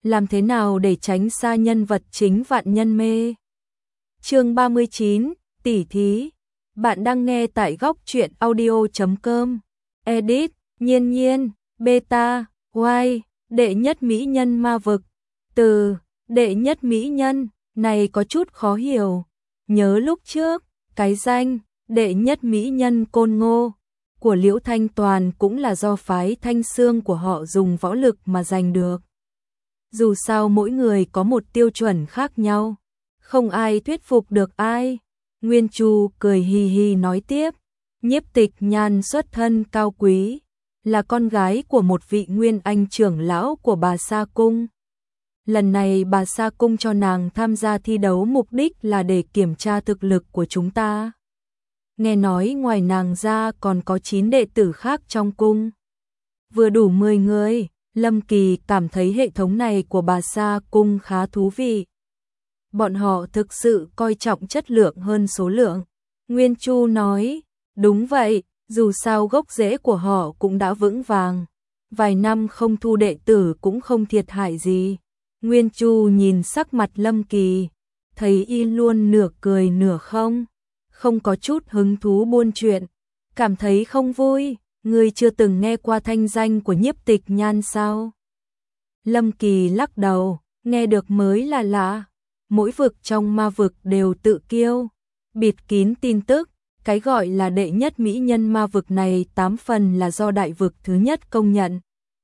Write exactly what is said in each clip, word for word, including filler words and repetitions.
làm thế nào để tránh xa nhân vật chính vạn nhân mê. Chương ba mươi chín, tỉ thí. Bạn đang nghe tại góc truyện audio chấm com. Edit, Nhiên Nhiên, Beta, Y, đệ nhất mỹ nhân ma vực. Từ đệ nhất mỹ nhân này có chút khó hiểu. Nhớ lúc trước, cái danh đệ nhất mỹ nhân Côn Ngô của Liễu Thanh Toàn cũng là do phái Thanh Xương của họ dùng võ lực mà giành được. Dù sao mỗi người có một tiêu chuẩn khác nhau, không ai thuyết phục được ai. Nguyên Chu cười hì hì nói tiếp, Nhiếp Tịch Nhan xuất thân cao quý, là con gái của một vị nguyên anh trưởng lão của Bà Sa Cung. Lần này Bà Sa Cung cho nàng tham gia thi đấu mục đích là để kiểm tra thực lực của chúng ta. Nghe nói ngoài nàng ra còn có chín đệ tử khác trong cung. Vừa đủ mười người, Lâm Kỳ cảm thấy hệ thống này của Bà Sa Cung khá thú vị. Bọn họ thực sự coi trọng chất lượng hơn số lượng. Nguyên Chu nói, đúng vậy, dù sao gốc rễ của họ cũng đã vững vàng. Vài năm không thu đệ tử cũng không thiệt hại gì. Nguyên Chu nhìn sắc mặt Lâm Kỳ, thấy y luôn nửa cười nửa không, không có chút hứng thú buôn chuyện, cảm thấy không vui. Ngươi chưa từng nghe qua thanh danh của Nhiếp Tịch Nhan sao? Lâm Kỳ lắc đầu, nghe được mới là lạ. Mỗi vực trong ma vực đều tự kiêu, bịt kín tin tức. Cái gọi là đệ nhất mỹ nhân ma vực này tám phần là do đại vực thứ nhất công nhận,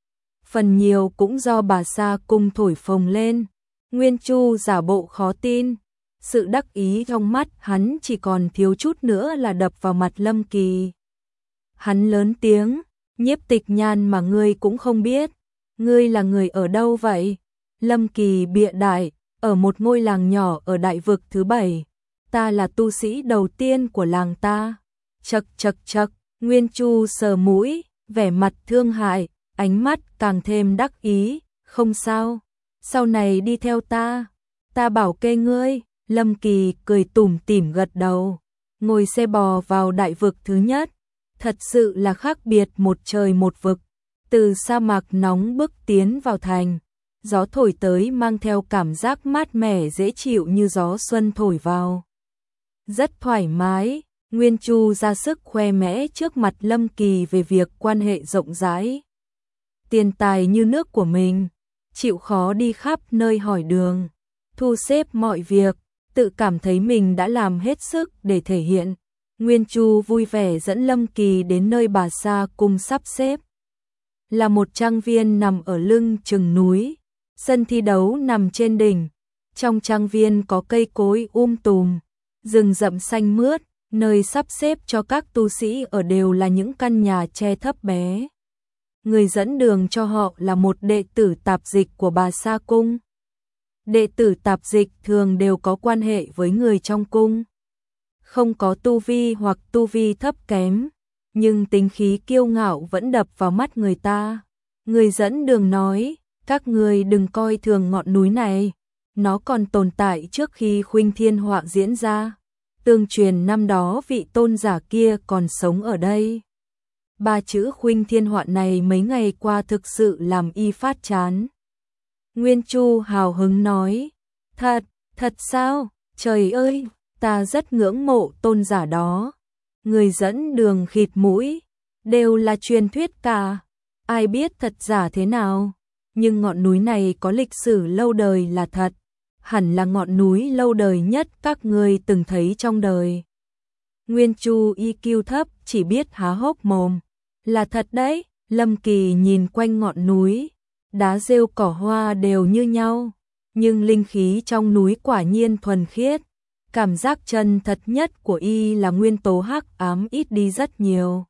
phần nhiều cũng do Bà Sa Cung thổi phồng lên. Nguyên Chu giả bộ khó tin, sự đắc ý trong mắt hắn chỉ còn thiếu chút nữa là đập vào mặt Lâm Kỳ. Hắn lớn tiếng, Nhiếp Tịch Nhan mà ngươi cũng không biết, ngươi là người ở đâu vậy? Lâm Kỳ bịa đại, ở một ngôi làng nhỏ ở đại vực thứ bảy, ta là tu sĩ đầu tiên của làng ta. Chậc chậc chậc, Nguyên Chu sờ mũi, vẻ mặt thương hại, ánh mắt càng thêm đắc ý, không sao, sau này đi theo ta, ta bảo kê ngươi. Lâm Kỳ cười tủm tỉm gật đầu, ngồi xe bò vào đại vực thứ nhất, thật sự là khác biệt một trời một vực, từ sa mạc nóng bức tiến vào thành, gió thổi tới mang theo cảm giác mát mẻ dễ chịu như gió xuân thổi vào. Rất thoải mái, Nguyên Chu ra sức khoe mẽ trước mặt Lâm Kỳ về việc quan hệ rộng rãi. Tiền tài như nước của mình, chịu khó đi khắp nơi hỏi đường, thu xếp mọi việc, tự cảm thấy mình đã làm hết sức để thể hiện. Nguyên Chu vui vẻ dẫn Lâm Kỳ đến nơi Bà Sa Cung sắp xếp. Là một trang viên nằm ở lưng chừng núi, sân thi đấu nằm trên đỉnh. Trong trang viên có cây cối um tùm, rừng rậm xanh mướt, nơi sắp xếp cho các tu sĩ ở đều là những căn nhà tre thấp bé. Người dẫn đường cho họ là một đệ tử tạp dịch của Bà Sa Cung. Đệ tử tạp dịch thường đều có quan hệ với người trong cung, không có tu vi hoặc tu vi thấp kém, nhưng tính khí kiêu ngạo vẫn đập vào mắt người ta. Người dẫn đường nói, các người đừng coi thường ngọn núi này, nó còn tồn tại trước khi Khuynh Thiên Họa diễn ra. Tương truyền năm đó vị tôn giả kia còn sống ở đây. Ba chữ Khuynh Thiên Họa này mấy ngày qua thực sự làm y phát chán. Nguyên Chu hào hứng nói, thật, thật sao, trời ơi, ta rất ngưỡng mộ tôn giả đó. Người dẫn đường khịt mũi, đều là truyền thuyết cả, ai biết thật giả thế nào. Nhưng ngọn núi này có lịch sử lâu đời là thật, hẳn là ngọn núi lâu đời nhất các ngươi từng thấy trong đời. Nguyên Chu i kiu thấp chỉ biết há hốc mồm, là thật đấy. Lâm Kỳ nhìn quanh ngọn núi, đá rêu cỏ hoa đều như nhau, nhưng linh khí trong núi quả nhiên thuần khiết. Cảm giác chân thật nhất của y là nguyên tố hắc ám ít đi rất nhiều.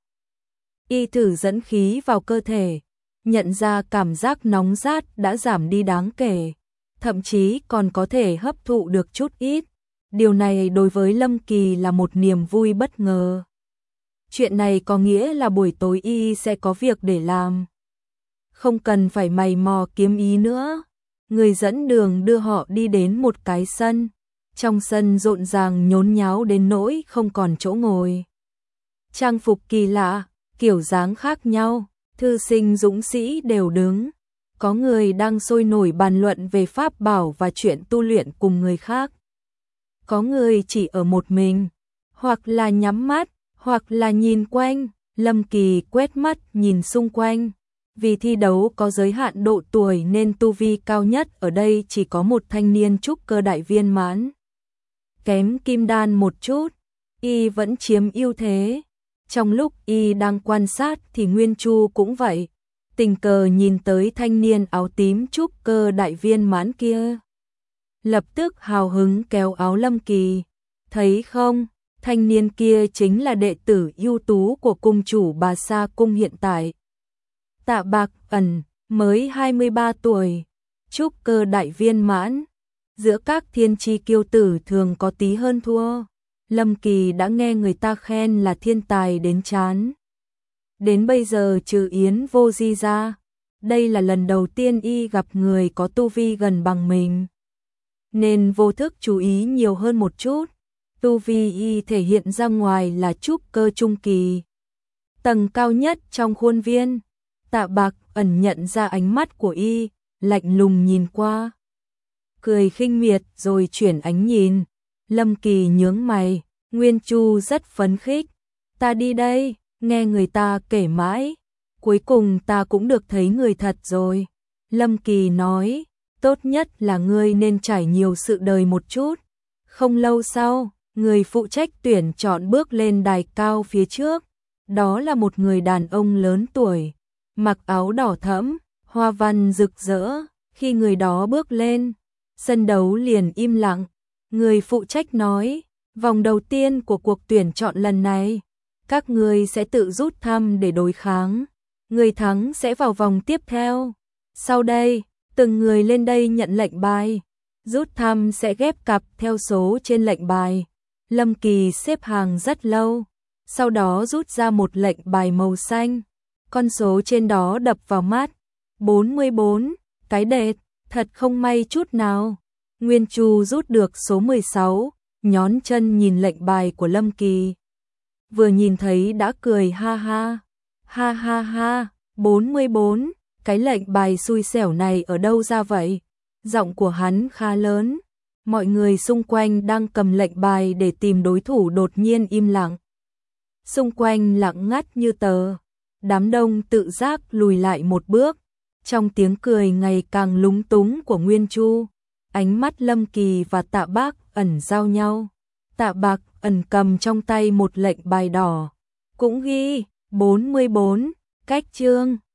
Y thử dẫn khí vào cơ thể, nhận ra cảm giác nóng rát đã giảm đi đáng kể, thậm chí còn có thể hấp thụ được chút ít. Điều này đối với Lâm Kỳ là một niềm vui bất ngờ. Chuyện này có nghĩa là buổi tối y sẽ có việc để làm, không cần phải mày mò kiếm ý nữa. Người dẫn đường đưa họ đi đến một cái sân. Trong sân rộn ràng nhốn nháo đến nỗi không còn chỗ ngồi. Trang phục kỳ lạ, kiểu dáng khác nhau, thư sinh dũng sĩ đều đứng, Có người đang sôi nổi bàn luận về pháp bảo và chuyện tu luyện cùng người khác. Có người chỉ ở một mình, hoặc là nhắm mắt, hoặc là nhìn quanh. Lâm Kỳ quét mắt nhìn xung quanh. Vì thi đấu có giới hạn độ tuổi nên tu vi cao nhất ở đây chỉ có một thanh niên trúc cơ đại viên mãn. Kém kim đan một chút, y vẫn chiếm ưu thế. Trong lúc y đang quan sát thì Nguyên Chu cũng vậy. Tình cờ nhìn tới thanh niên áo tím trúc cơ đại viên mãn kia. Lập tức hào hứng kéo áo Lâm Kỳ. Thấy không, thanh niên kia chính là đệ tử ưu tú của cung chủ Bà Sa Cung hiện tại. Tạ Bạc Ẩn, mới hai mươi ba tuổi, trúc cơ đại viên mãn. Giữa các thiên chi kiêu tử thường có tí hơn thua. Lâm Kỳ đã nghe người ta khen là thiên tài đến chán. Đến bây giờ trừ Yến Vô Di ra, đây là lần đầu tiên y gặp người có tu vi gần bằng mình. Nên vô thức chú ý nhiều hơn một chút. Tu vi y thể hiện ra ngoài là trúc cơ trung kỳ. Tầng cao nhất trong khuôn viên. Tạ Bạc Ẩn nhận ra ánh mắt của y, lạnh lùng nhìn qua. Cười khinh miệt rồi chuyển ánh nhìn. Lâm Kỳ nhướng mày, Nguyên Chu rất phấn khích. Ta đi đây, nghe người ta kể mãi. Cuối cùng ta cũng được thấy người thật rồi. Lâm Kỳ nói, tốt nhất là ngươi nên trải nhiều sự đời một chút. Không lâu sau, người phụ trách tuyển chọn bước lên đài cao phía trước. Đó là một người đàn ông lớn tuổi, mặc áo đỏ thẫm, hoa văn rực rỡ. Khi người đó bước lên, sân đấu liền im lặng. Người phụ trách nói, vòng đầu tiên của cuộc tuyển chọn lần này, các người sẽ tự rút thăm để đối kháng. Người thắng sẽ vào vòng tiếp theo. Sau đây, từng người lên đây nhận lệnh bài. Rút thăm sẽ ghép cặp theo số trên lệnh bài. Lâm Kỳ xếp hàng rất lâu, sau đó rút ra một lệnh bài màu xanh. Con số trên đó đập vào mắt, bốn mươi bốn, cái đệt, thật không may chút nào. Nguyên Chu rút được số mười sáu, nhón chân nhìn lệnh bài của Lâm Kỳ. Vừa nhìn thấy đã cười ha ha, ha ha ha, bốn mươi bốn, cái lệnh bài xui xẻo này ở đâu ra vậy? Giọng của hắn khá lớn. Mọi người xung quanh đang cầm lệnh bài để tìm đối thủ đột nhiên im lặng. Xung quanh lặng ngắt như tờ. Đám đông tự giác lùi lại một bước. Trong tiếng cười ngày càng lúng túng của Nguyên Chu, ánh mắt Lâm Kỳ và Tạ Bạc Ẩn giao nhau. Tạ Bạc Ẩn cầm trong tay một lệnh bài đỏ, cũng ghi bốn mươi bốn, cách chương.